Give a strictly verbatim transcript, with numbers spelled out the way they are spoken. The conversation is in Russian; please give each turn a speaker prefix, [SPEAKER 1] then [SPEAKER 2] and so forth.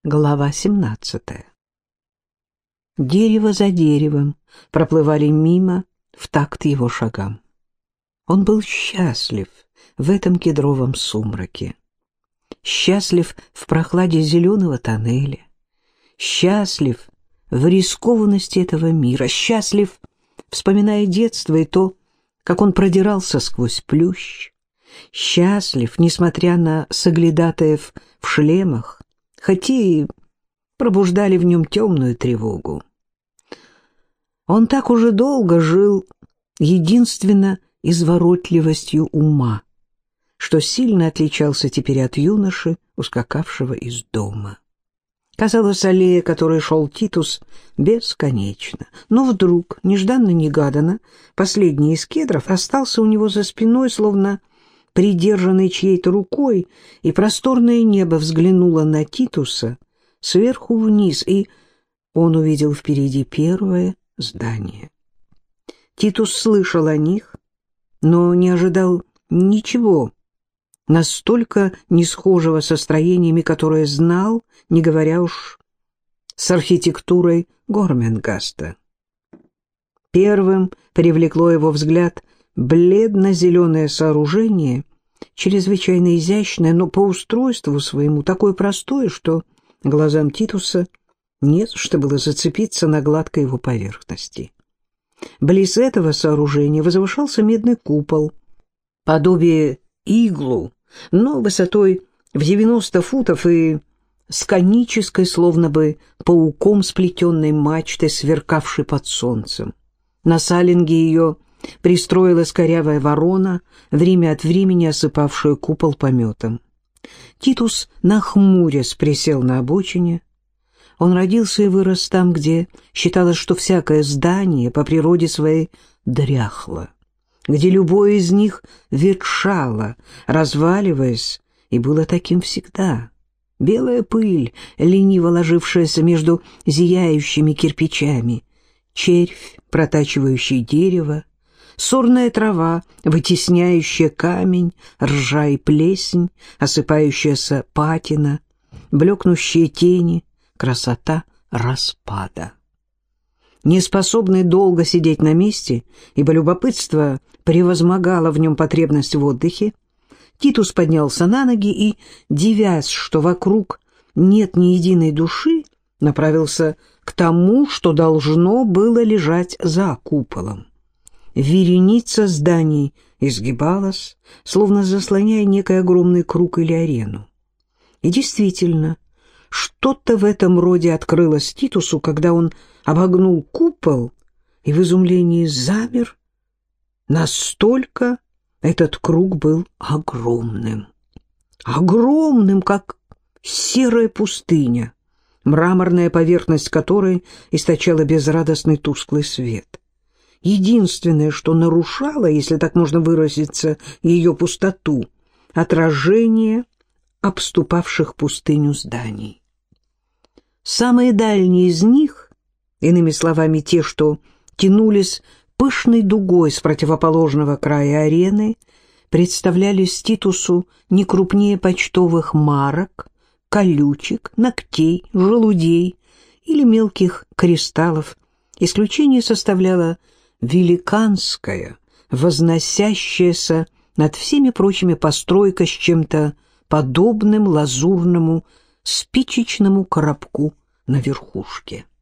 [SPEAKER 1] Глава семнадцатая. Дерево за деревом проплывали мимо в такт его шагам. Он был счастлив в этом кедровом сумраке, счастлив в прохладе зеленого тоннеля, счастлив в рискованности этого мира, счастлив, вспоминая детство и то, как он продирался сквозь плющ, счастлив, несмотря на соглядатаев в шлемах, хотя и пробуждали в нем темную тревогу. Он так уже долго жил единственно изворотливостью ума, что сильно отличался теперь от юноши, ускакавшего из дома. Казалось, аллея, которой шел Титус, бесконечна. Но вдруг, нежданно-негаданно, последний из кедров остался у него за спиной, словно придержанный чьей-то рукой, и просторное небо взглянуло на Титуса сверху вниз, и он увидел впереди первое здание. Титус слышал о них, но не ожидал ничего настолько не схожего со строениями, которые знал, не говоря уж с архитектурой Гормингаста. Первым привлекло его взгляд бледно-зеленое сооружение, чрезвычайно изящное, но по устройству своему такое простое, что глазам Титуса не за что было зацепиться на гладкой его поверхности. Близ этого сооружения возвышался медный купол, подобие иглу, но высотой в девяносто футов и с конической, словно бы пауком сплетенной мачтой, сверкавшей под солнцем. На салинге ее пристроилась корявая ворона, время от времени осыпавшая купол пометом. Титус, нахмурясь, присел на обочине. Он родился и вырос там, где считалось, что всякое здание по природе своей дряхло, где любое из них ветшало, разваливаясь, и было таким всегда. Белая пыль, лениво ложившаяся между зияющими кирпичами, червь, протачивающий дерево, сорная трава, вытесняющая камень, ржа и плесень, осыпающаяся патина, блекнущие тени, красота распада. Неспособный долго сидеть на месте, ибо любопытство превозмогало в нем потребность в отдыхе, Титус поднялся на ноги и, дивясь, что вокруг нет ни единой души, направился к тому, что должно было лежать за куполом. Вереница зданий изгибалась, словно заслоняя некий огромный круг или арену. И действительно, что-то в этом роде открылось Титусу, когда он обогнул купол и в изумлении замер. Настолько этот круг был огромным. Огромным, как серая пустыня, мраморная поверхность которой источала безрадостный тусклый свет. Единственное, что нарушало, если так можно выразиться, ее пустоту — отражение обступавших пустыню зданий. Самые дальние из них, иными словами, те, что тянулись пышной дугой с противоположного края арены, представлялись Титусу не крупнее почтовых марок, колючек, ногтей, желудей или мелких кристаллов. Исключение составляло великанская, возносящаяся над всеми прочими постройка с чем-то подобным лазурному спичечному коробку на верхушке.